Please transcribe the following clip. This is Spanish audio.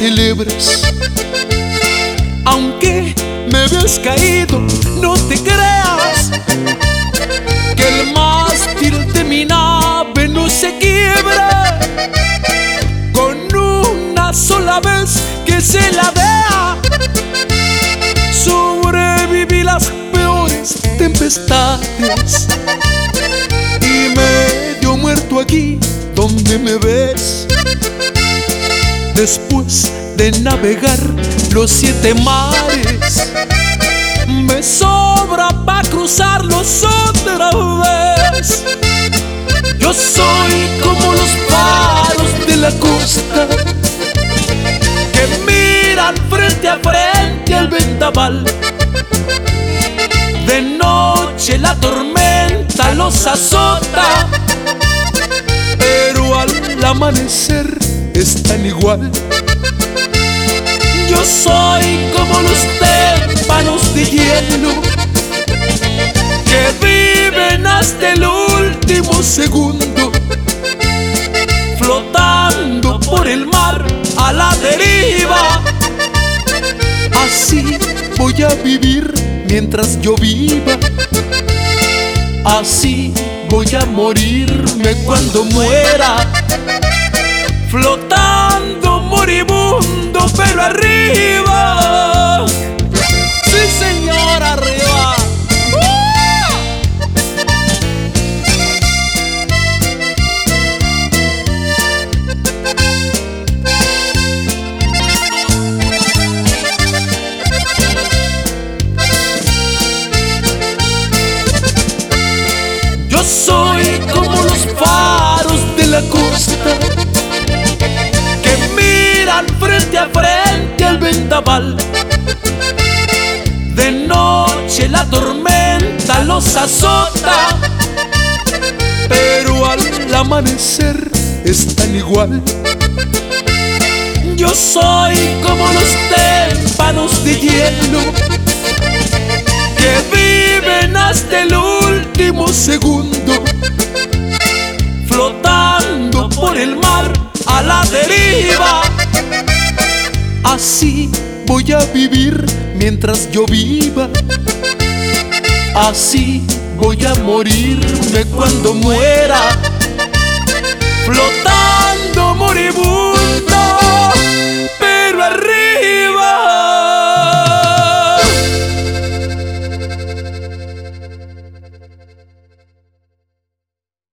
celebres. Aunque me veas caído, no te creas que el mástil de mi nave no se quiebra. Con una sola vez que se la vea, sobreviví las peores tempestades y medio muerto aquí donde me ves. Después de navegar los 7 mares, me sobra pa' cruzarlos otra vez. Yo soy como los faros de la costa que miran frente a frente al vendaval. De noche la tormenta los azota, pero al amanecer están igual. Yo soy como los témpanos de hielo que viven hasta el último segundo, flotando por el mar a la deriva. Así voy a vivir mientras yo viva, así voy a morirme cuando muera, flotando moribundo pero arriba. Sí, señor, arriba. Yo soy como los faros de la costa que miran frente a frente al vendaval. De noche la tormenta los azota, pero al amanecer están igual. Yo soy como los témpanos de hielo que viven hasta el último segundo, flotando por el mar a la deriva. Así voy a vivir mientras yo viva, así voy a morirme cuando muera,